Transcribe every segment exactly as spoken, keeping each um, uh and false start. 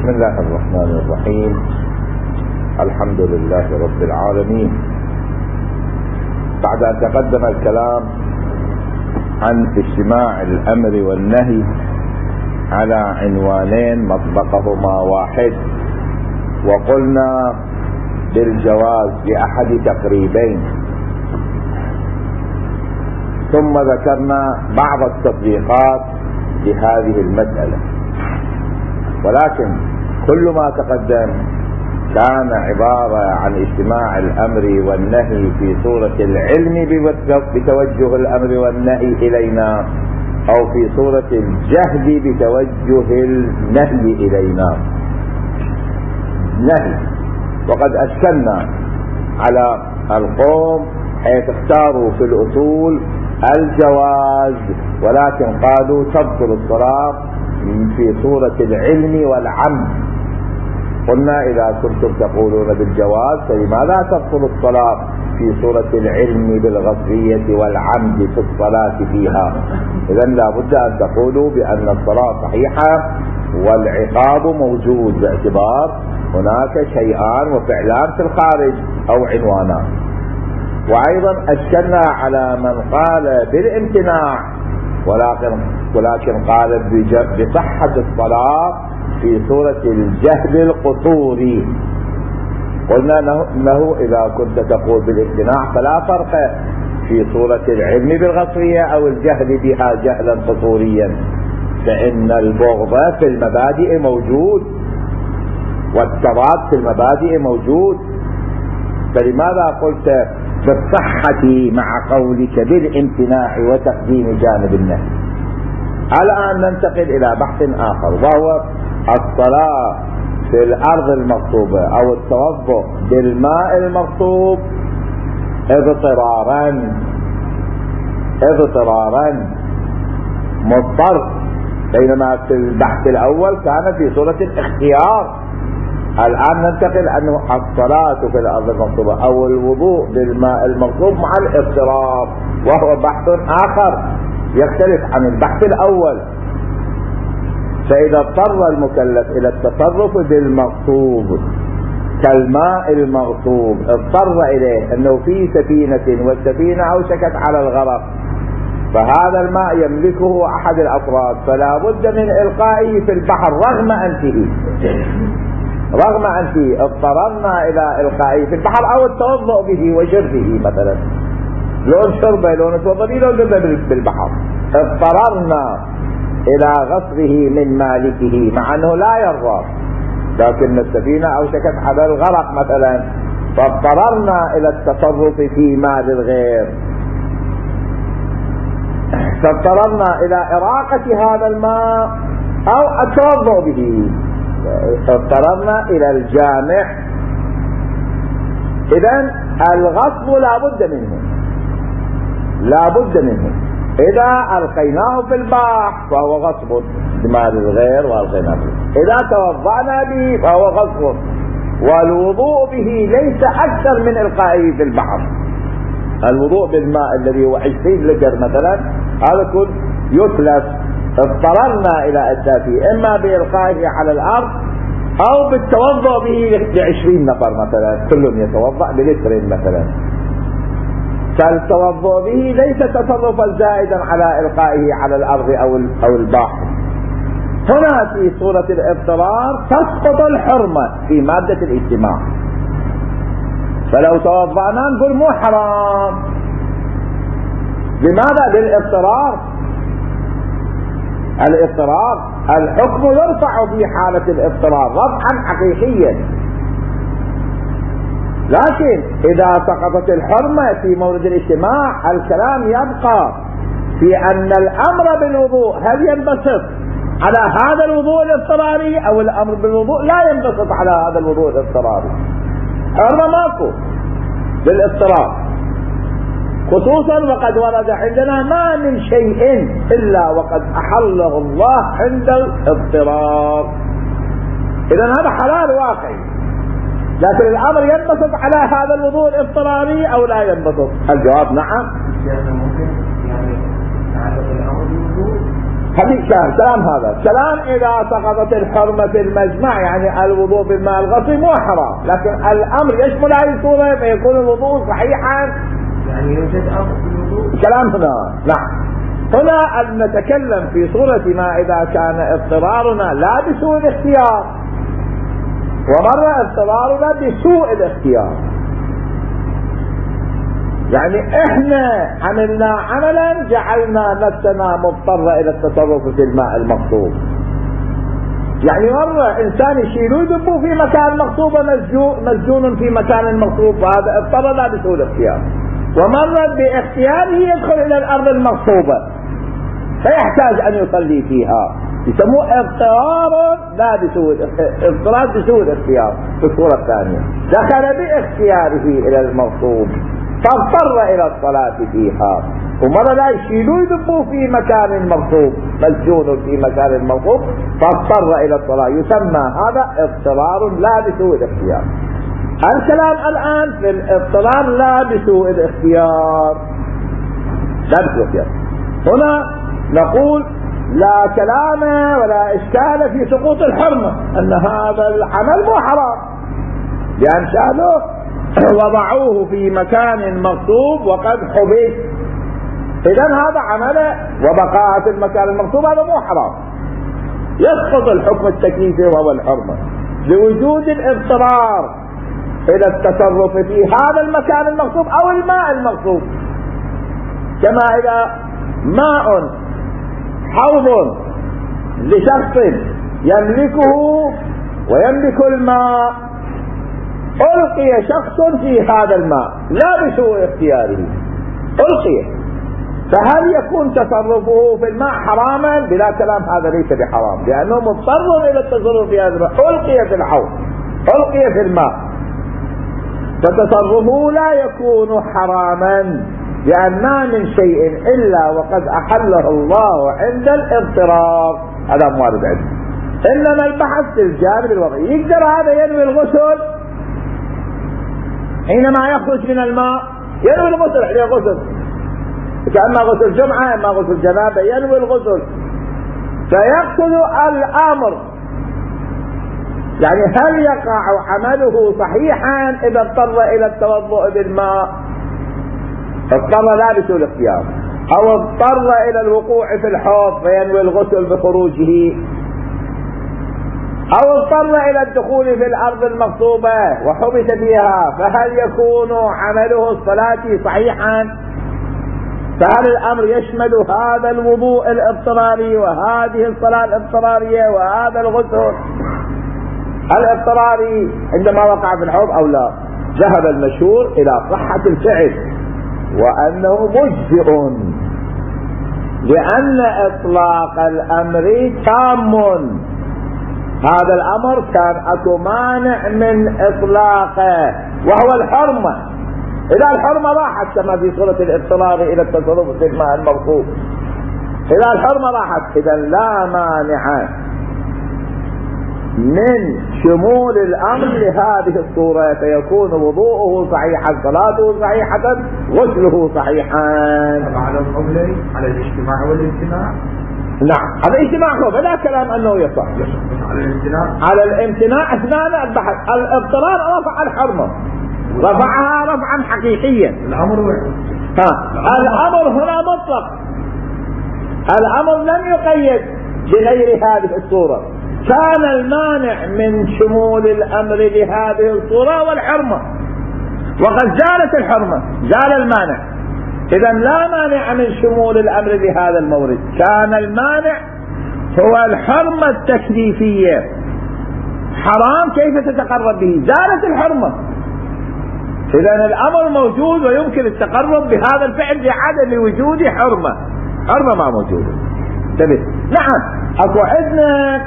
بسم الله الرحمن الرحيم. الحمد لله رب العالمين. بعد أن تقدم الكلام عن اجتماع الأمر والنهي على عنوانين مطبقهما واحد، وقلنا بالجواز بأحد تقريبين، ثم ذكرنا بعض التطبيقات لهذه المسألة، ولكن كل ما تقدم كان عبارة عن اجتماع الأمر والنهي في صورة العلم بتوجه الأمر والنهي إلينا، أو في صورة الجهل بتوجه النهي إلينا. نهي، وقد أشكلنا على القوم حيث اختاروا في الأصول الجواز، ولكن قالوا تبطل الصلاة في صورة العلم والعمد. قلنا إذا كنتم تقولون بالجواز فلماذا تبطل الصلاة في صورة العلم بالغصبية والعمد في الصلاة فيها؟ إذن لا بد أن تقولوا بأن الصلاة صحيحة والعقاب موجود، باعتبار هناك شيئان وفعلان في الخارج أو عنوانان. وأيضا أشكلنا على من قال بالامتناع ولكن ولكن قال بصحة الصلاة في صورة الجهل القصوري. قلنا انه اذا كنت تقول بالامتناع فلا فرق في صورة العلم بالغصبية او الجهل بها جهلا قصوريا، فان البغض في المبادئ موجود والتضاد في المبادئ موجود، فلماذا قلت بالصحة مع قولك بالامتناع وتقديم جانب النهي؟ الآن ننتقل إلى بحث آخر، وهو الصلاة في الأرض المغصوبة أو التوضؤ بالماء المغصوب اضطرارا اضطرارا مضطر، بينما في البحث الأول كان في صورة الاختيار. الآن ننتقل أنه الصلاة في الأرض المغصوبة أو الوضوء بالماء المغصوب مع الاضطرار، وهو بحث آخر يختلف عن البحث الأول. فإذا اضطر المكلف إلى التصرف بالمغصوب كالماء المغصوب، اضطر إليه أنه في سفينة والسفينة أوشكت على الغرق، فهذا الماء يملكه أحد الأفراد، فلا بد من إلقائه في البحر رغم أنفه رغم أنفه اضطررنا إلى إلقائه في البحر أو التوضؤ به وشربه، مثلا لون شربه لون توضؤ لون بالبحر، اضطررنا إلى غصبه من مالكه مع أنه لا يرضى، لكن السفينة أوشكت على الغرق مثلا، فاضطررنا إلى التصرف في مال الغير، فاضطررنا إلى إراقة هذا الماء أو التوضؤ به، اضطررنا إلى الجامع. إذن الغصب لا بد منه لا بد منه إذا ألقيناه في البحر فهو غصب بمال الغير وألقيناه فيه، إذا توضأنا به فهو غصب، والوضوء به ليس أكثر من إلقائه في البحر. الوضوء بالماء الذي هو عشرين لتر مثلا هذا كل يتلف، اضطررنا إلى إتلافه إما بإلقائه على الأرض أو بالتوضؤ به لعشرين نفر مثلا، كلهم يتوضأ بلتر مثلا، فالتوضؤ به ليس تصرفا زائدا على إلقائه على الأرض أو أو البحر. هنا في صورة الاضطرار تسقط الحرمة في مادة الاجتماع، فلو توضأنا نقول مو حرام. لماذا؟ للاضطرار. الاضطرار الحكم يرفع في حالة الاضطرار رفعا حقيقيا، لكن إذا سقطت الحرمة في مورد الاجتماع الكلام يبقى في أن الأمر بالوضوء هل ينبسط على هذا الوضوء الاضطراري أو الأمر بالوضوء لا ينبسط على هذا الوضوء الاضطراري. حرمة ماكو بالاضطرار، خصوصا وقد ورد عندنا ما من شيء إلا وقد أحله الله عند الاضطرار. إذن هذا حلال واقعي، لكن الأمر ينبسط على هذا الوضوء الاضطراري أو لا ينبسط؟ الجواب نعم. حديث كلام هذا كلام إذا سقطت الحرمة في المجمع يعني الوضوء بالماء الغسل مو حرام، لكن الأمر يشمل هذه الصورة فيكون الوضوء صحيحا. يعني يوجد أمر بالوضوء. كلام هنا نعم. هنا أن نتكلم في صورة ما إذا كان اضطرارنا لا بسوء الاختيار، ومر اضطرارنا بسوء الاختيار. يعني احنا عملنا عملا جعلنا نفسنا مضطرة الى التصرف في الماء المغصوب. يعني مرة انسان يشيلوا يدبوا في مكان مغصوب مسجون في مكان مغصوب، وهذا اضطر لا بسوء الاختيار. ومرة باختياره يدخل الى الارض المغصوبة فيحتاج ان يصلي فيها، يسموه اضطرار لا بسوء اضطرار بسوء الاختيار. في الصورة الثانية دخل باختياره الى المغصوب فاضطر الى الصلاة فيها، ومرة لا يشيلوا يدبوا في مكان مغصوب مسجون في مكان مغصوب فاضطر الى الصلاة، يسمى هذا اضطرار لا بسوء الاختيار. الكلام الان في الاضطرار لا بسوء الاختيار. لا بسوء الاختيار هنا نقول لا كلام ولا اشكال في سقوط الحرمة، ان هذا العمل مو حرام لان شاهدوا وضعوه في مكان مغصوب وقد حبس، اذا هذا عمله وبقاء في المكان المغصوب هذا مو حرام، يسقط الحكم التكليفي وهو الحرمة لوجود الاضطرار الى التصرف في هذا المكان المغصوب او الماء المغصوب. كما اذا ماء حوض لشخص يملكه ويملك الماء، ألقي شخص في هذا الماء لا بسوء اختياره، ألقي، فهل يكون تصرفه في الماء حراما؟ بلا كلام هذا ليس بحرام، لأنه مضطر إلى التصرف في هذا الماء، ألقي في الحوض، ألقي في الماء، فتصرفه لا يكون حراما، لأن ما من شيء إلا وقد أحله الله عند الاضطرار، هذا موارد عنده. إنما البحث في الجانب الوضعي، يقدر هذا ينوي الغسل حينما يخرج من الماء، ينوي الغسل حين غسل، كأما غسل جمعة اما غسل جنابة ينوي الغسل، فيقتل الأمر. يعني هل يقع عمله صحيحا إذا اضطر إلى التوضؤ بالماء؟ اضطر لا بسوء الاختيار، أو اضطر إلى الوقوع في الحوض فينوي الغسل بخروجه، أو اضطر إلى الدخول في الأرض المغصوبة وحبس فيها، فهل يكون عمله الصلاة صحيحا؟ فهل الأمر يشمل هذا الوضوء الاضطراري وهذه الصلاة الاضطرارية وهذا الغسل الاضطراري عندما وقع في الحوض أو لا؟ ذهب المشهور إلى صحة الفعل وأنه مجزئ، لأن إطلاق الأمر تام، هذا الأمر كان أكو مانع من إطلاقه وهو الحرمة. إذا الحرمة راحت كما في صورة الاضطرار إلى التصرف في الماء المغصوب، إذا الحرمة راحت إذا لا مانع من شمول الأمر لهذه الصورة، فيكون وضوءه صحيحا، صلاته صحيحة، غسله صحيحا. على القولين على الاجتماع والامتناع. نعم هذا اجتماع هو بلا كلام أنه يصح. على الامتناع على الامتناع أثناء البحث. الاضطرار رفع الحرمة، رفعها رفعا حقيقيا. الأمر ها الأمر هنا مطلق، الأمر لم يقيد بغير هذه الصورة، كان المانع من شمول الأمر لهذه الصورة والحرمة، وقد زالت الحرمة، زال المانع، إذا لا مانع من شمول الأمر لهذا المورد، كان المانع هو الحرمة التكليفية، حرام كيف تتقرب به، زالت الحرمة، إذا الأمر موجود ويمكن التقرب بهذا الفعل بعدم وجود حرمة، حرمة ما موجودة. انتبه. نعم أكو عندنا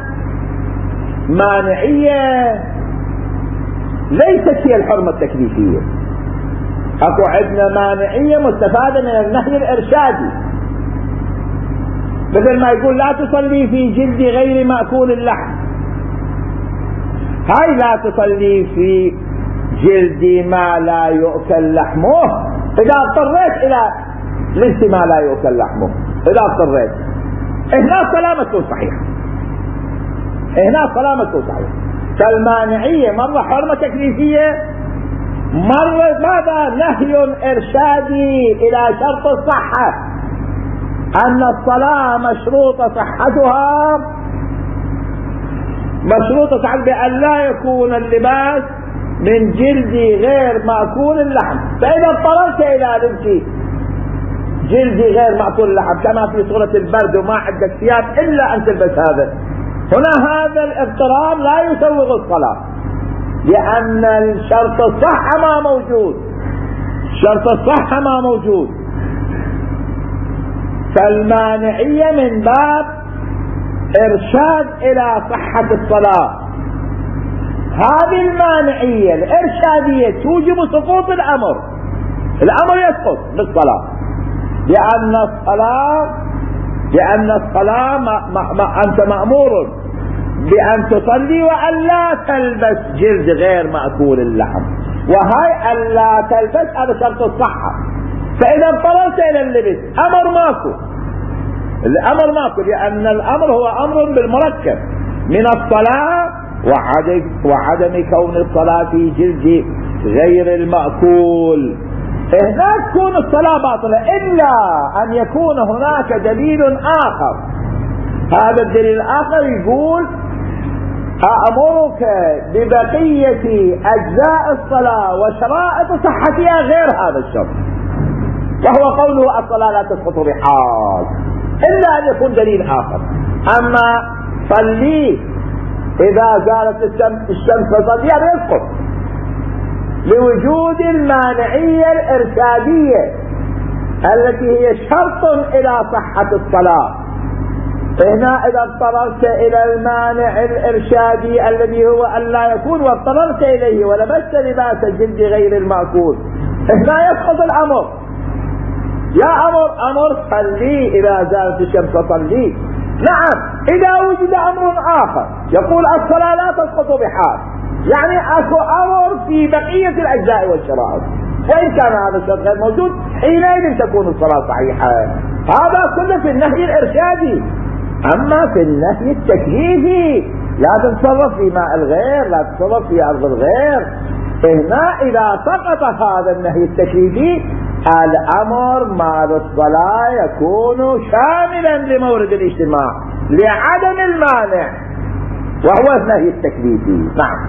مانعية ليست هي الحرمة التكليفية، اكو عندنا مانعية مستفادة من النهي الارشادي، مثل ما يقول لا تصلي في جلد غير مأكول اللحم، هاي لا تصلي في جلد ما لا يؤكل لحمه إذا اضطريت إلى لبس ما لا يؤكل لحمه، إذا اضطريت هنا الصلاة ما تكون صحيحة، هنا الصلاة ما تكون صحيحة. فالمانعية مرة حرمة تكليفية، مرة ماذا نهي إرشادي إلى شرط الصحة، أن الصلاة مشروط صحتها مشروطة بأن لا يكون اللباس من جلد غير مأكول اللحم. فإذا اضطررت إلى لبس جلد غير مأكول اللحم كما في صورة البرد وما عندك ثياب إلا أن تلبس هذا، هنا هذا الاضطرار لا يسوغ الصلاة، لأن الشرط الصحة ما موجود، شرط الصحة ما موجود. فالمانعية من باب إرشاد إلى صحة الصلاة. هذه المانعية الإرشادية توجب سقوط الأمر، الأمر يسقط بالصلاة، لأن الصلاة لأن الصلاة ما ما ما أنت مأمور بأن تصلي وأن لا تلبس جلد غير مأكول اللحم، وهي أن لا تلبس هذا شرط الصحة. فإذا اضطررت إلى اللبس أمر ماكو، الأمر ماكو، لأن الأمر هو أمر بالمركب من الصلاة وعدم, وعدم كون الصلاة في جلد غير المأكول. هنا تكون الصلاة باطلة إلا أن يكون هناك دليل آخر. هذا الدليل الآخر يقول أأمرك ببقية أجزاء الصلاة وشرائط صحتها غير هذا الشرط، وهو قوله الصلاة لا تسقط بحال إلا أن يكون دليل آخر. أما صلي إذا زالت الشمس فصلي هذا يسقط لوجود المانعية الإرشادية التي هي شرط إلى صحة الصلاة. هنا إذا اضطررت إلى المانع الإرشادي الذي هو أن لا يكون واضطررت إليه ولبست لباس الجلد غير المأكول، هنا يسقط الأمر. يا أمر أمر صلي إذا زالت الشمس صلي. نعم إذا وجد أمر آخر يقول الصلاة لا تسقط بحال، يعني أكو أمر في بقية الأجزاء والشرائط، وإن كان هذا الشرط غير موجود حينئذ تكون الصلاة صحيحة. هذا كله في النهي الإرشادي. أما في النهي التكليفي لا تتصرف في ماء الغير، لا تتصرف في أرض الغير. هنا إذا سقط هذا النهي التكليفي الأمر مع الصلاة يكون شاملا لمورد الاجتماع لعدم المانع وهو النهي التكليفي. نعم.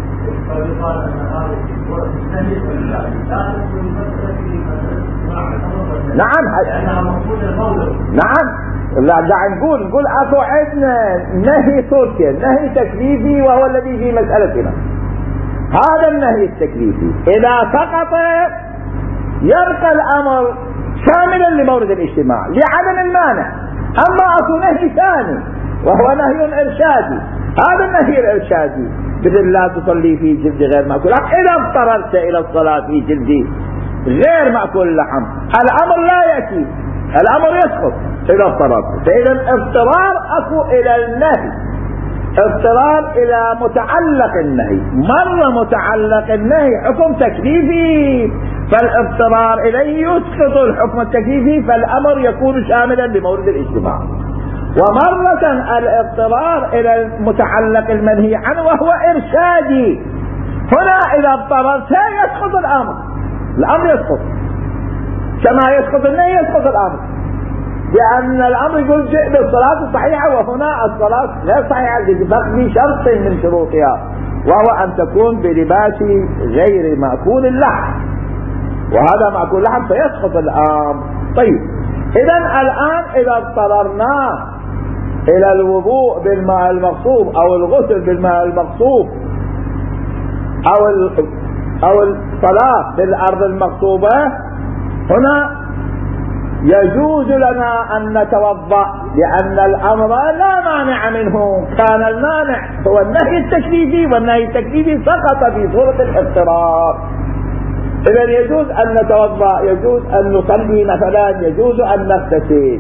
نعم نعم لا قاعد نقول نقول اكو عندنا نهي تركي، نهي تكليفي وهو الذي في مسألتنا. هذا النهي التكليفي إذا سقط يبقى الأمر شاملا لمورد الاجتماع لعدم المانع. أما أكو نهي ثاني وهو نهي إرشادي، هذا النهي الإرشادي مثل لا تصلي في جلد غير مأكول لحم. إذا اضطررت إلى الصلاة في جلد غير مأكول اللحم الأمر لا يأتي، الأمر يسقط إذا اضطررت. فإذا اضطرار أكو إلى النهي، اضطرار إلى متعلق النهي. مرة متعلق النهي حكم تكليفي فالاضطرار إليه يسقط الحكم التكليفي فالأمر يكون شاملا لمورد الاجتماع. ومرة الاضطرار إلى المتعلق المنهي عنه وهو إرشادي، هنا إذا اضطررت يسقط الأمر، الأمر يسقط كما يسقط النهي يسقط الأمر، لأن الأمر يقول جئ بالصلاة الصحيحة وهنا الصلاة غير صحيحة بفقد شرط من شروطها وهو أن تكون بلباس غير مأكول اللحم، وهذا مأكول اللحم فيسقط الأمر. طيب إذن الآن إذا اضطررنا إلى الوضوء بالماء المغصوب أو الغسل بالماء المغصوب أو أو الصلاة بالأرض المغصوبة، هنا يجوز لنا أن نتوضأ لأن الأمر لا مانع منه. كان المانع هو النهي التكليفي والنهي التكليفي سقط في صورة الاضطرار. إذن يجوز أن نتوضأ، يجوز أن نصلي مثلا، يجوز أن نغتسل.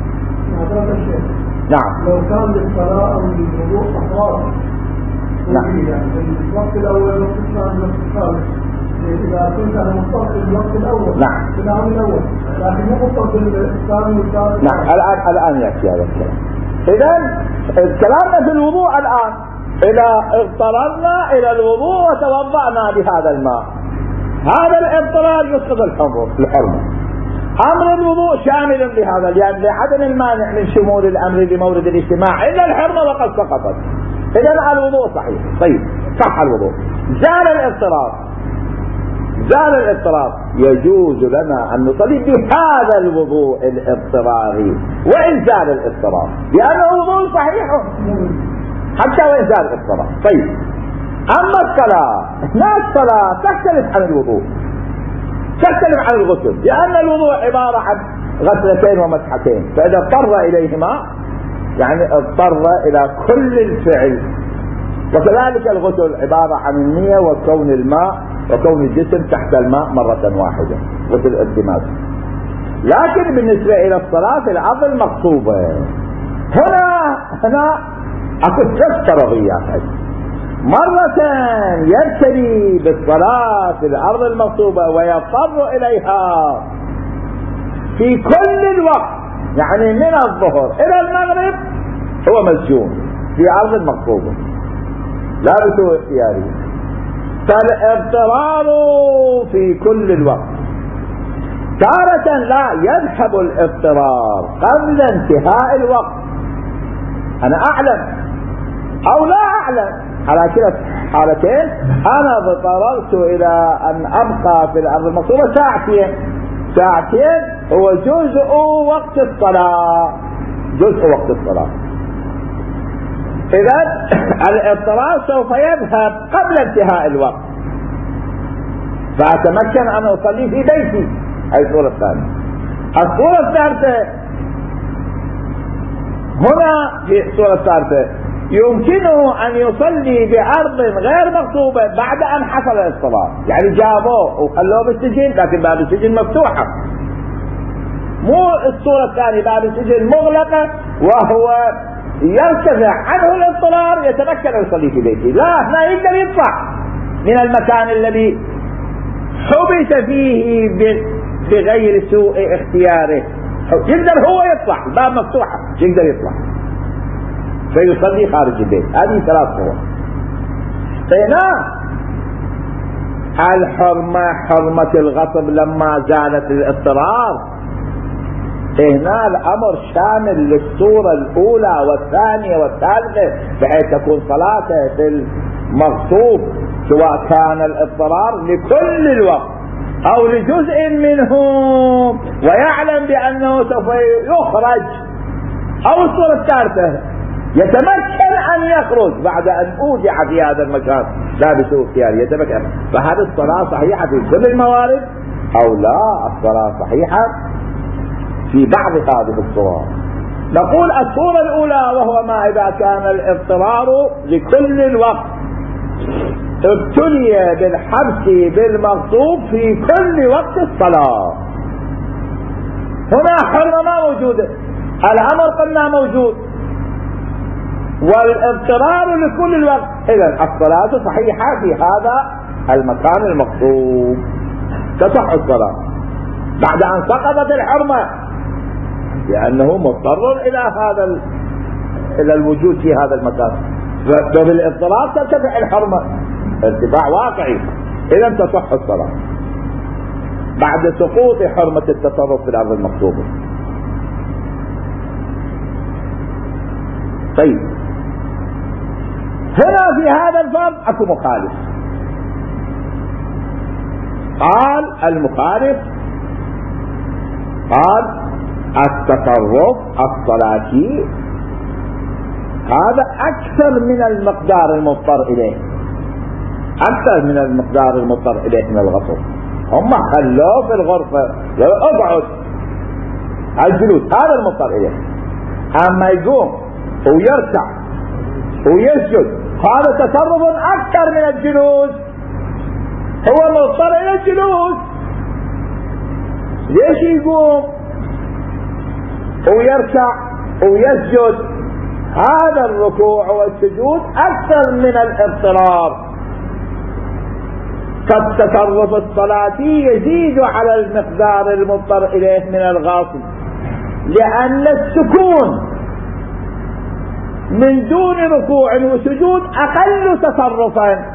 نعم. لو كان للصلاة أو للوضوء أطراف. نعم. يعني الوقت الأول والوقت الثاني والوقت الثالث إذا كنت أنا مضطر في الوقت الأول. نعم. في العام الأول، لكن مو مضطر في الثاني والثالث. نعم. الآن الآن يأتي هذا الكلام. إذن كلامنا في الوضوء الآن إذا اضطررنا إلى الوضوء وتوضأنا بهذا الماء، هذا الاضطرار يسقط الحرمة. أمر الوضوء شامل لهذا، لأن لعدم المانع من شمول الأمر لمورد الاجتماع إلا الحرمة وقد سقطت. إذن الوضوء صحيح. طيب، صح الوضوء، زال الاضطرار، زال الاضطرار، يجوز لنا أن نصلي بهذا الوضوء الاضطراري وإن زال الاضطرار، لأنه وضوء صحيح حتى وإن زال الاضطرار. طيب، أما الصلاة، لا، الصلاة تختلف عن الوضوء، تختلف عن الغسل، لأن الوضوء عبارة عن غسلتين ومسحتين، فإذا اضطر إليهما يعني اضطر إلى كل الفعل. وكذلك الغسل عبارة عن النية وكون الماء وكون الجسم تحت الماء مرة واحدة، غسل الالتماس. لكن بالنسبة إلى الصلاة في الأرض المغصوبة، هنا هنا أكو ثلاث فرضيات. مرة يبتدي بالصلاة في الأرض المغصوبة ويضطر إليها في كل الوقت، يعني من الظهر إلى المغرب هو مسجون في أرض المغصوبة لا بسوء اختياري. فالاضطرار في كل الوقت. تارة لا يذهب الاضطرار قبل انتهاء الوقت، أنا أعلم أو لا أعلم، على كلا حالتين أنا اضطررت إلى أن أبقى في الأرض المغصوبة ساعتين، ساعتين هو جزء وقت الصلاة، جزء وقت الصلاة. إذن الاضطرار سوف يذهب قبل انتهاء الوقت، فأتمكن أن أصلي في بيتي. هذه الصورة الثانية. الصورة الثالثة، هنا في الصورة الثالثة يمكنه أن يصلي بأرض غير مغصوبة بعد أن حصل الاضطرار، يعني جابوه وخلوه بالسجن لكن باب السجن مفتوحة، مو الصورة الثانية باب السجن مغلقة وهو يرتفع عنه الاضطرار يتمكن أن يصلي في بيته. لا، هنا يقدر يطلع من المكان الذي حبس فيه بغير سوء اختياره، يقدر هو يطلع، الباب مفتوحة يقدر يطلع فيصلي خارج البيت. هذه ثلاث صور. هنا الحرمة حرمة الغصب لما زالت الاضطرار، هنا الأمر شامل للصورة الأولى والثانية والثالثة، بحيث تكون صلاته في المغصوب سواء كان الاضطرار لكل الوقت أو لجزء منه ويعلم بأنه سوف يخرج، أو الصورة الثالثة يتمكن أن يخرج بعد أن أودع في هذا المكان لا بسوء اختياري يتمكن. فهذه الصلاة صحيحة في كل الموارد أو لا؟ الصلاة صحيحة في بعض هذه الصور. نقول الصورة الأولى وهو ما إذا كان الاضطرار لكل الوقت، ابتلي بالحبس بالمغصوب في كل وقت الصلاة. هنا حرمة ما موجودة، الأمر قلنا موجود والاضطرار لكل الوقت، إذن الصلاة صحيحة في هذا المكان المغصوب، تصح الصلاة بعد أن سقطت الحرمة لأنه مضطر إلى هذا ال... إلى الوجود في هذا المكان، فبالاضطرار ترتفع الحرمة ارتفاع واقعي، إذن تصح الصلاة بعد سقوط حرمة التصرف في الأرض المغصوبة. طيب، هنا في هذا الفرض اكو مخالف. قال المخالف قال التصرف الصلاتي هذا اكثر من المقدار المضطر اليه، اكثر من المقدار المضطر اليه من الغصب. هم خلوه في الغرفة اقعد الجلوس هذا المضطر اليه، اما يقوم ويركع ويسجد هذا تصرف اكثر من الجلوس، هو مضطر الى الجلوس. ليش يقوم ويركع ويسجد؟ هذا الركوع والسجود اكثر من الاضطرار، فالتصرف الصلاتي يزيد على المقدار المضطر إليه من الغصب، لأن السكون من دون ركوع وسجود أقل تصرفا،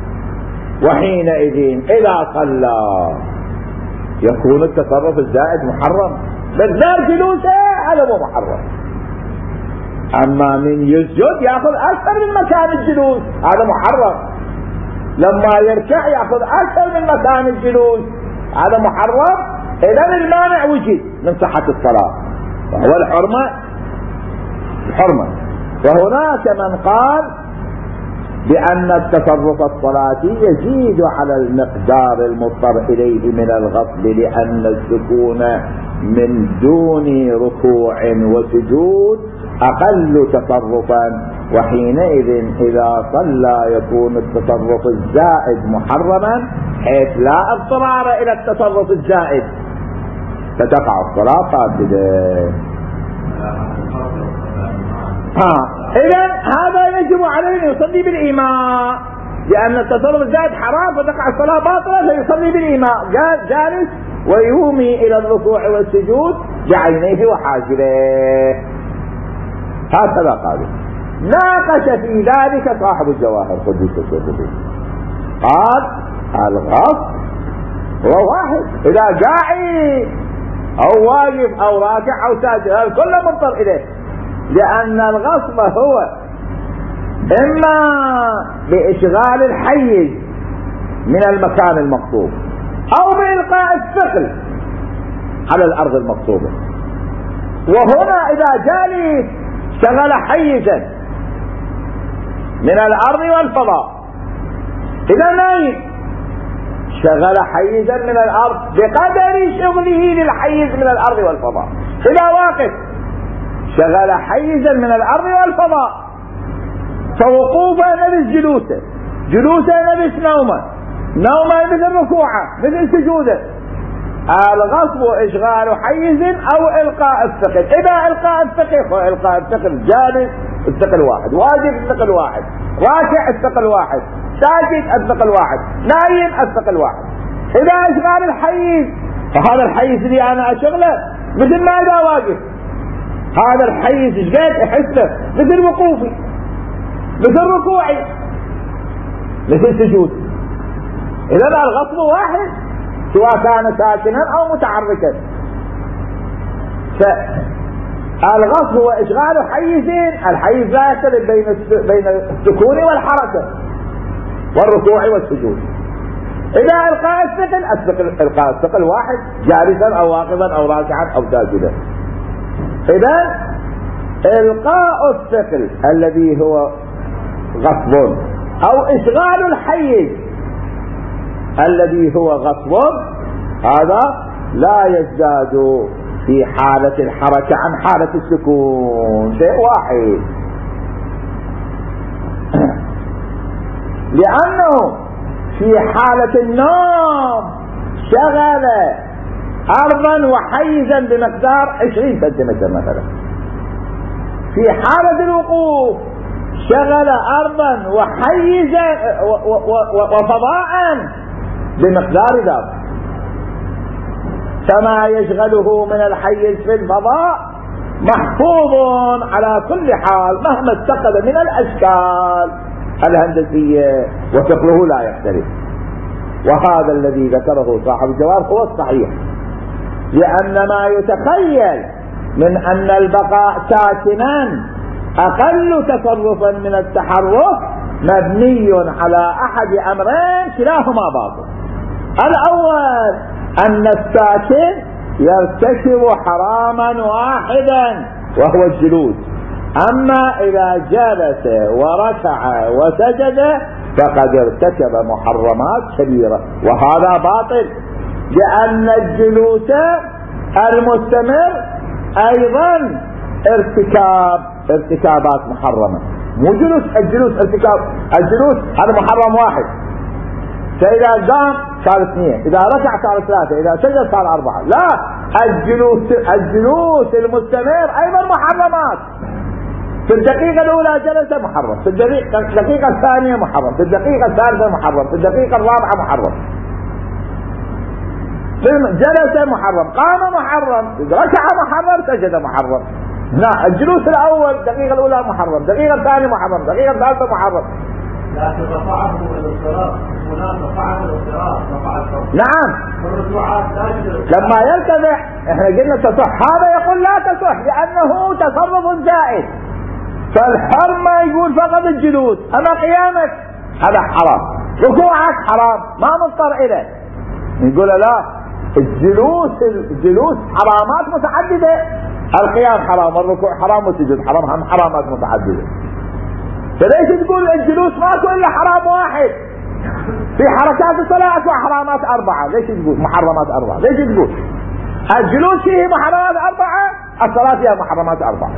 وحينئذ إذا صلى يكون التصرف الزائد محرم، مقدار جلوسه هذا مو محرم. أما من يسجد يأخذ أكثر من مكان الجلوس هذا محرم، لما يركع يأخذ أكثر من مكان الجلوس هذا محرم. إذن المانع وجد من صحة الصلاة وهو الحرمة الحرمة. وهناك من قال بأن التصرف الصلاتي يزيد على المقدار المضطر إليه من الغصب، لأن السكون من دون ركوع وسجود أقل تصرفا، وحينئذ إذا صلى يكون التصرف الزائد محرما، حيث لا اضطرار إلى التصرف الزائد فتقع الصلاة فاسدة. ها إذن هذا يجب عليه أن يصلي بالإيماء، لأن التصرف الزائد حرام فتقع الصلاة باطلة، فيصلي بالإيماء جالس ويومي إلى الركوع والسجود بعينيه وحاجبه. هكذا قال. ناقش في ذلك صاحب الجواهر قدس السيد، قال الغصب هو واحد، إذا قاعد أو واقف أو راكع أو ساجد هذا كله مضطر إليه، لأن الغصب هو إما بإشغال الحيز من المكان المقصود أو بإلقاء الثقل على الأرض المقصودة. وهنا إذا جالس شغل حيزا من الأرض والفضاء، إذا نايم شغل حيزا من الأرض بقدر شغله للحيز من الأرض والفضاء. إذا واقف شغل حيزا من الأرض والفضاء، فوقوفه نفس جلوسه، جلوسه نفس نومه، نومه مثل ركوعه مثل سجوده. الغصب إشغال حيز أو إلقاء الثقل. إذا إلقاء الثقل هو إلقاء الثقل، جالس الثقل واحد، واقف الثقل واحد، راكع الثقل واحد، ساجد الثقل واحد، نايم الثقل واحد. إذا إشغال الحيز فهذا الحيز اللي أنا أشغله مثل ما إذا واقف، هذا الحيز جد أحسه مثل وقوفي مثل ركوعي مثل سجودي. إذا الغصب واحد سواء كان ساكنا أو متحركا. فالغصب هو إشغال حيزين، الحيز لا يختلف بين بين السكون والحركة والركوع والسجود. إذا إلقاء الثقل الثقل إلقاء الثقل واحد، جالسا أو واقفا أو راكعا أو ساجدا. إذا إلقاء الثقل الذي هو غصب أو إشغال الحيز الذي هو غصب، هذا لا يزداد في حالة الحركة عن حالة السكون، شيء واحد. لأنه في حالة النوم شغل أرضا وحيزا بمقدار عشرين سنتيمتر مثلا، في حالة الوقوف شغل أرضا وحيزا وفضاء بمقدار ذلك. فما يشغله من الحيز في الفضاء محفوظ على كل حال مهما اتخذ من الأشكال الهندسية، وثقله لا يختلف. وهذا الذي ذكره صاحب الجواب هو الصحيح، لأن ما يتخيل من أن البقاء ساكنا أقل تصرفا من التحرك مبني على أحد أمرين كلاهما باطل. الأول أن الساكن يرتكب حراما واحدا وهو الجلوس، أما إذا جلس وركع وسجد فقد ارتكب محرمات كبيرة، وهذا باطل، لأن الجلوس المستمر أيضا ارتكاب ارتكابات محرمة، مو جلوس الجلوس ارتكاب الجلوس هذا محرم واحد، فإذا قام صار اثنين، إذا ركع صار ثلاثة، إذا سجد صار أربعة. لا، الجلوس الجلوس المستمر أيضا محرمات، في الدقيقة الأولى جلس محرم، في الدقيقة الثانية محرم، في الدقيقة الثالثة محرم، في الدقيقة الرابعة محرم، جلس محرم، قام محرم، ركع محرم، سجد محرم. لا، الجلوس الأول الدقيقة الأولى محرم، الدقيقة الثانية محرم، الدقيقة الثالثة محرم. لكن رفعه إلى الصلاة، هناك رفعه إلى الصلاة، رفع الفرض. نعم. الركوعات لما يرتفع احنا قلنا تصح، هذا يقول لا تصح لأنه تصرف زائد. فالحرمة يقول فقط الجلوس، أما قيامك هذا حرام، ركوعك حرام ما مضطر إليه. يقول لا، الجلوس الجلوس حرامات متعددة، القيام حرام، الركوع حرام، والسجود حرام، هم حرامات متعددة. فليش تقول الجلوس ماكو إلا حرام واحد؟ في حركات الصلاة أكو حرامات أربعة، ليش تقول محرمات أربعة؟ ليش تقول الجلوس فيه محرمات أربعة، الصلاة فيها محرمات أربعة؟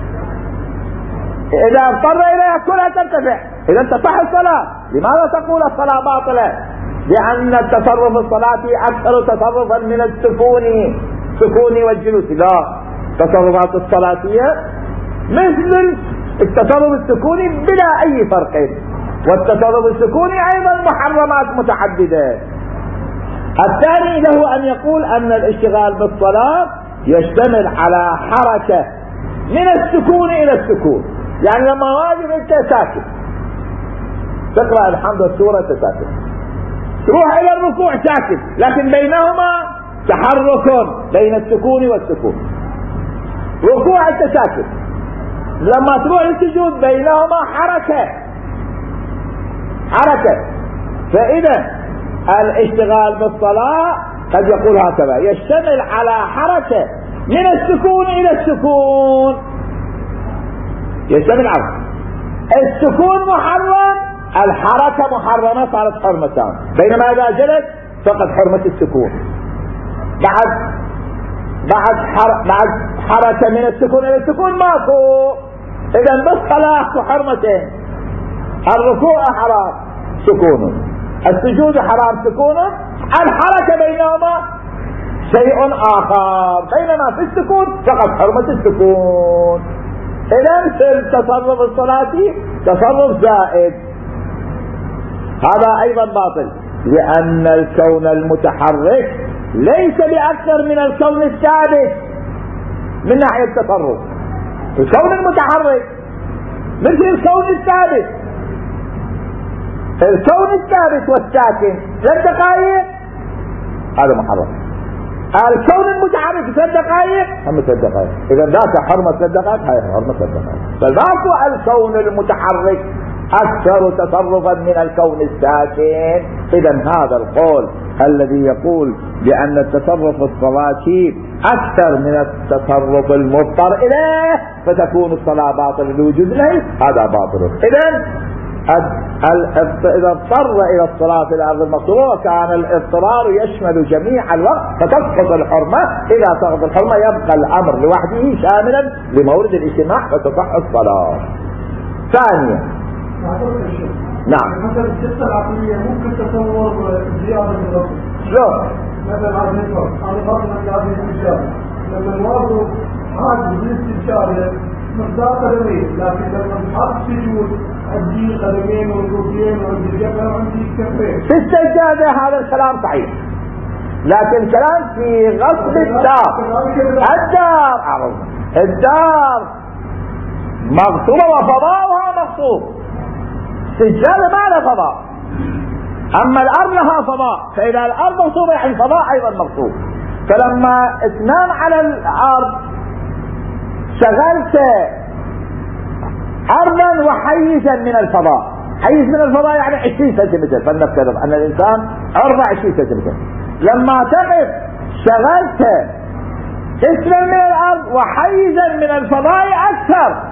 إذا اضطر إليها كلها ترتفع، إذا تصح الصلاة. لماذا تقول الصلاة باطلة؟ لأن التصرف الصلاتي أكثر تصرفا من السكون السكون والجلوس. لا، التصرفات الصلاتية مثل التصرف السكوني بلا أي فرق، والتصرف السكوني أيضا محرمات متعددة. الثاني له أن يقول أن الاشتغال بالصلاة يشتمل على حركة من السكون إلى السكون، يعني لما واجب أنت ساكت تقرأ الحمد والسورة ساكت، تروح إلى الركوع ساكت، لكن بينهما تحرك بين السكون والسكون. ركوع أنت ساكت، لما تروح السجود بينهما حركة حركة. فإذا الاشتغال بالصلاة قد يقول هكذا، يشتمل على حركة من السكون إلى السكون، يشتمل على السكون محرم، الحركة محرمة، صارت حرمتان. بينما إذا جلس فقد حرمة السكون. بعد بعد حر... بعد حركة من السكون إلى السكون ماكو. إذا بالصلاة حرمتين، الركوع حرام سكون، السجود حرام سكون، الحركة بينهما شيء آخر، بينما في السكون فقط حرمة السكون. إذن في التصرف الصلاتي تصرف زائد، هذا أيضا باطل، لأن الكون المتحرك ليس بأكثر من الكون الثابت من ناحية التصرف. الكون المتحرك مثل الكون الثابت، الكون الثابت والساكن ثلاث دقائق هذا محرم، الكون المتحرك ثلاث دقائق هم ثلاث دقائق، إذا ذاك حرمة ثلاث دقائق هاي حرمة ثلاث دقائق. فذاك الكون المتحرك أكثر تصرفا من الكون الساكن. إذا هذا القول الذي يقول بأن التصرف الصلاتي أكثر من التصرف المضطر إليه فتكون الصلاة باطلة لوجود له، هذا باطل. إذا إذا اضطر إلى الصلاة في الأرض المقطوعة كان الاضطرار يشمل جميع الوقت فتسقط الحرمة. إذا سقط الحرمة يبقى الأمر لوحده شاملا لمورد الاجتماع فتصح الصلاة. ثانيا، نعم، مثلا القصة العقلية ممكن تصور زيادة من الوقت. شلون؟ مثلا هذا الفرق، أنا فرق من هذه الإشارة، لما الواقع حاجز للاستشارة مقدار قدمين، لكن لما نحط سجود عندي قدمين وركبتين وعندي الجبهة وعندي كفين. في السجادة هذا الكلام صحيح، لكن كلام في غصب الدار. الدار عرض الدار مغصوبة وفضاؤها مغصوب، السجادة ما لها فضاء، أما الأرض لها فضاء، فإذا الأرض مغصوبة يعني فضاء أيضا مغصوب. فلما تنام على الأرض شغلت أرضا وحيزا من الفضاء، حيز من الفضاء يعني عشرين سنتيمتر، فلنفترض أن الإنسان عرضه عشرين سنتيمتر، لما تقف شغلت جسما من الأرض وحيزا من الفضاء أكثر.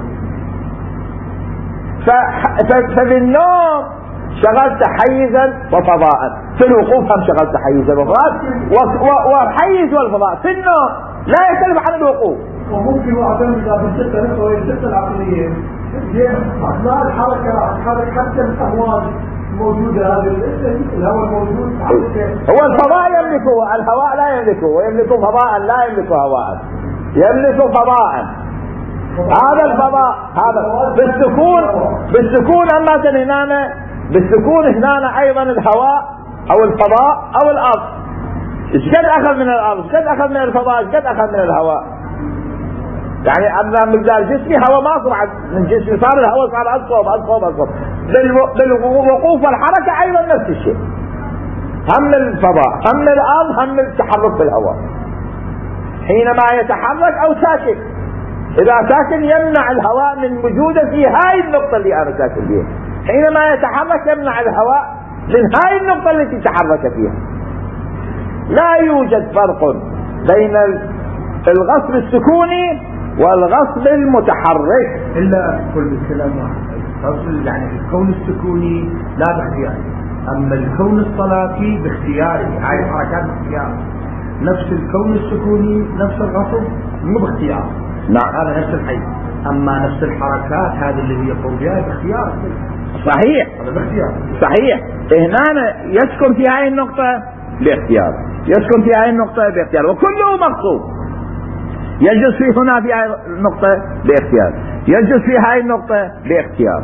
ففي النوم شغلت حيزا وفضاء، في الوقوف هم شغلت حيزا وفضاء، والحيز والفضاء في النوم لا يختلف عن الوقوف. وممكن أعتمد على الشقة نفسها وهي الشقة العقلية، أثناء الحركة حركة حتى الأمواج موجودة، هذا الهواء الموجود هو الفضاء يملكه، الهواء لا يملكه، ويملك فضاء لا يملك هواء، يملك فضاء. هذا الفضاء هذا بالسكون بالسكون أما هنا بالسكون هنا أيضا الهواء أو الفضاء أو الأرض. إيش قد أخذ من الأرض؟ إيش قد أخذ من الفضاء؟ إيش قد أخذ من الهواء؟ يعني أنا مقدار جسمي هواء ما صار من جسمي، صار الهواء صار أصوب أصوب أصوب. بالوقوف والحركة أيضا نفس الشيء، هم الفضاء هم الأرض هم التحرك بالهواء. حينما يتحرك أو ساكن، إذا ساكن يمنع الهواء من وجوده في هاي النقطة اللي أنا ساكن فيها، حينما يتحرك يمنع الهواء من هاي النقطة التي تحرك فيها. لا يوجد فرق بين الغصب السكوني والغصب المتحرك إلا كل الكلام واحد. يعني الكون السكوني لا باختياري، أما الكون الصلاتي باختياري، هاي الحركات باختياري. نفس الكون السكوني نفس الغصب مو باختيار، نعم هذا نفس الحي. أما نفس الحركات هذه اللي هي فوقها باختيار. صحيح هذا باختيار صحيح. هنا يسكن في هاي النقطة باختيار، يسكن في هاي النقطة باختيار، وكله مقصود. يجلس في هنا في هاي النقطة باختيار، يجلس في هاي النقطة باختيار.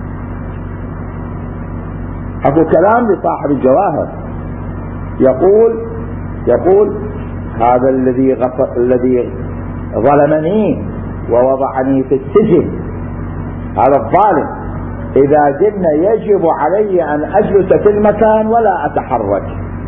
أبو كلام لصاحب الجواهر يقول يقول هذا الذي غف... الذي ظلمني ووضعني في السجن، هذا الظالم، إذا قلنا يجب علي أن أجلس في المكان ولا أتحرك،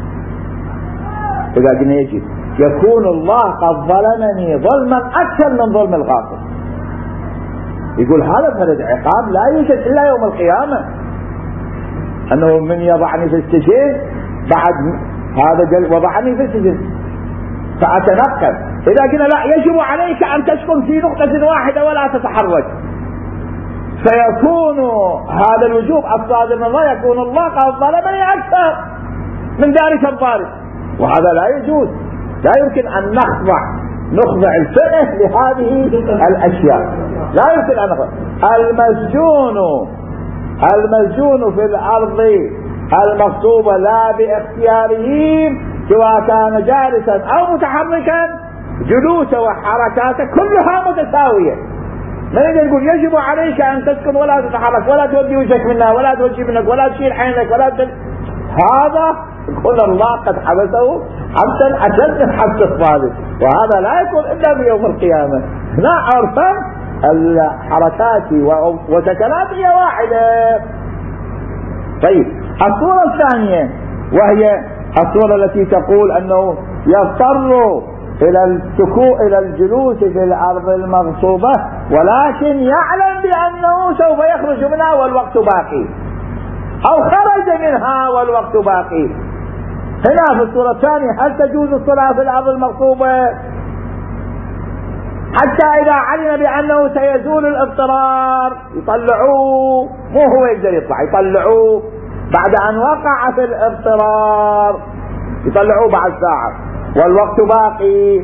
إذا قلنا يجب، يكون الله قد ظلمني ظلما أكثر من ظلم الغاصب. يقول هذا فرد عقاب لا يوجد إلا يوم القيامة، أنه من يضعني في السجن بعد هذا جل وضعني في السجن فأتنقل. إذا قلنا لا يجب عليك أن تسكن في نقطة واحدة ولا تتحرك، فيكون هذا الوجوب الصادر من الله، يكون الله قد ظلمني أكثر من ذلك الظالم، وهذا لا يجوز. لا يمكن أن نخضع نخضع الفقه لهذه الأشياء، لا يمكن أن نخضع. المسجون المسجون في الأرض المغصوبة لا باختياره، سواء كان جالسا أو متحركا، جلوسه وحركاته كلها متساوية. ما نقدر نقول يجب عليك أن تسكن ولا تتحرك ولا تودي وجهك منها ولا توجه منك ولا تشيل عينك ولا تل... هذا يقول الله قد حبسه حبسا أشد من حبس الظالم، وهذا لا يكون إلا بيوم القيامة. هنا عرفا الحركات وسكنات هي واحدة. طيب الصورة الثانية وهي الصورة التي تقول أنه يضطر إلى السكوء إلى الجلوس في الأرض المغصوبة ولكن يعلم بأنه سوف يخرج منها والوقت باقي، أو خرج منها والوقت باقي. هنا في الصورة الثانية هل تجوز الصلاة في الأرض المغصوبة حتى إذا علم بأنه سيزول الاضطرار يطلعوه، مو هو يقدر يطلع، يطلعوه بعد أن وقع في الاضطرار، يطلعوه بعد ساعة والوقت باقي.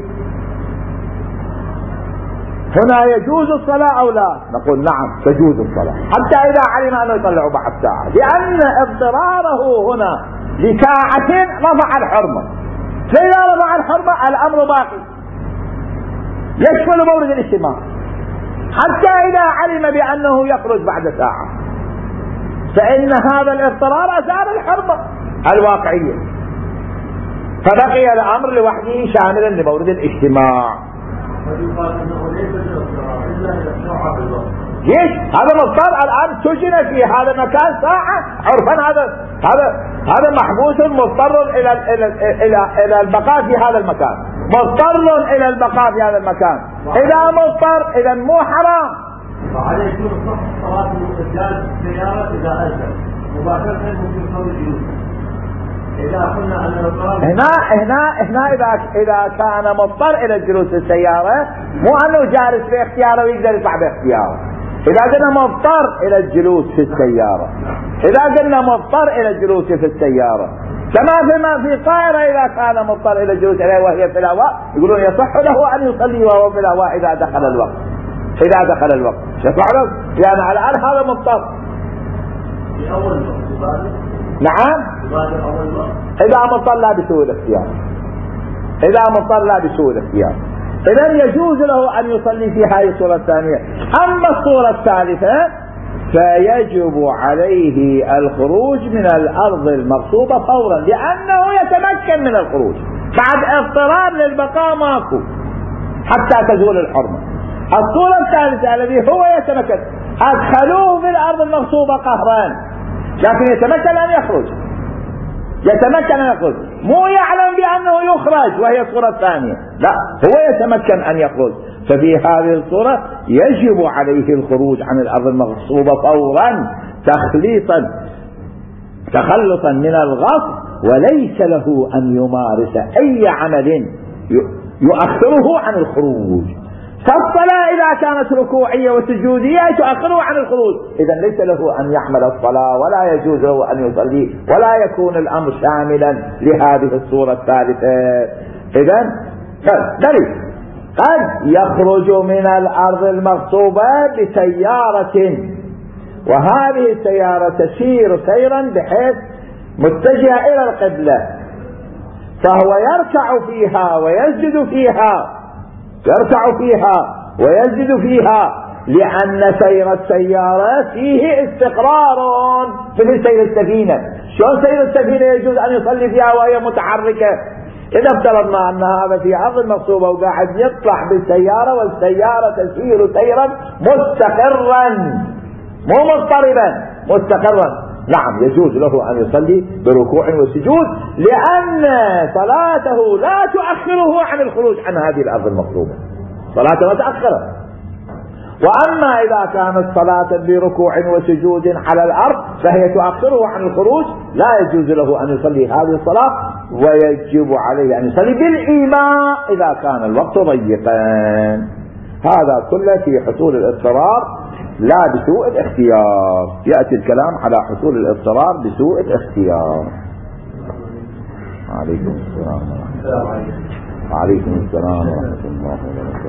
هنا يجوز الصلاة أو لا؟ نقول نعم تجوز الصلاة حتى إذا علم أنه يطلعه بعد ساعة، لأن اضطراره هنا لساعة رفع الحرمة، فإذا رفع الحرمة الأمر باقي يشمل مورد الاجتماع حتى إذا علم بأنه يخرج بعد ساعة، فإن هذا الاضطرار أزال الحرمة الواقعية، فبقي الأمر لوحده شاملا لمورد الاجتماع. ليش؟ هذا مضطر الآن سجن في هذا المكان ساعة عرفا، هذا هذا هذا محبوس مضطر إلى إلى إلى إلى البقاء في هذا المكان، مضطر إلى البقاء في هذا المكان. إذا مضطر إذا مو حرام. فعليه يكون صح صلاة الرجال السيارة إذا أجل مباشرة ممكن يصلي الجلوس. إذا قلنا أن الصلاة هنا هنا هنا إذا إذا كان مضطر إلى الجلوس في السيارة، مو أنه جالس باختياره ويقدر يطلع باختياره. إذا قلنا مضطر إلى الجلوس في السيارة، إذا قلنا مضطر إلى الجلوس في السيارة، كما فيما في طائرة إذا كان مضطر إلى الجلوس عليها وهي في الهواء، يقولون يصح له أن يصلي وهو في الهواء إذا دخل الوقت. إذا دخل الوقت يصح له، يعني على الآن هذا مضطر. في أول وقت نعم. إذا مضطر لا بسوء الاختيار، إذا مضطر لا بسوء الاختيار. إذن يجوز له أن يصلي في هذه الصورة الثانية. أما الصورة الثالثة فيجب عليه الخروج من الأرض المغصوبة فورا، لأنه يتمكن من الخروج بعد اضطرار للبقاء ماكو حتى تزول الحرمة. الصورة الثالثة الذي هو يتمكن، أدخلوه في الأرض المغصوبة قهرا لكن يتمكن أن يخرج، يتمكن أن يخرج، مو يعلم بأنه يخرج وهي الصورة الثانية، لا هو يتمكن أن يخرج. ففي هذه الصورة يجب عليه الخروج عن الأرض المغصوبة فورا تخليصا تخلصا من الغصب، وليس له أن يمارس أي عمل يؤخره عن الخروج. فالصلاة إذا كانت ركوعية وسجودية تؤخره عن الخروج، إذا ليس له أن يحمل الصلاة ولا يجوز له أن يصلي، ولا يكون الأمر شاملا لهذه الصورة الثالثة. إذا دليل قد يخرج من الأرض المغصوبة بسيارة، وهذه السيارة تسير سيرا بحيث متجهة إلى القبلة، فهو يركع فيها ويسجد فيها يركع فيها ويسجد فيها لأن سير السيارة فيه استقرار مثل سير السفينة. شلون سير السفينة يجوز أن يصلي فيها وهي متحركة؟ إذا افترضنا أن هذا في أرض المغصوبة وقاعد يطلع بالسيارة والسيارة تسير سيرا مستقرا مو مضطربا، مستقرا، نعم يجوز له أن يصلي بركوع وسجود، لأن صلاته لا تؤخره عن الخروج عن هذه الأرض المغصوبة، صلاته متأخرة. وأما إذا كانت صلاة بركوع وسجود على الأرض فهي تؤخره عن الخروج، لا يجوز له أن يصلي هذه الصلاة، ويجب عليه أن يصلي بالإيماء إذا كان الوقت ضيقا. هذا كله في حصول الاضطرار لا بسوء الاختيار. يأتي الكلام على حصول الاضطرار بسوء الاختيار. عليكم السلام ورحمة الله وبركاته.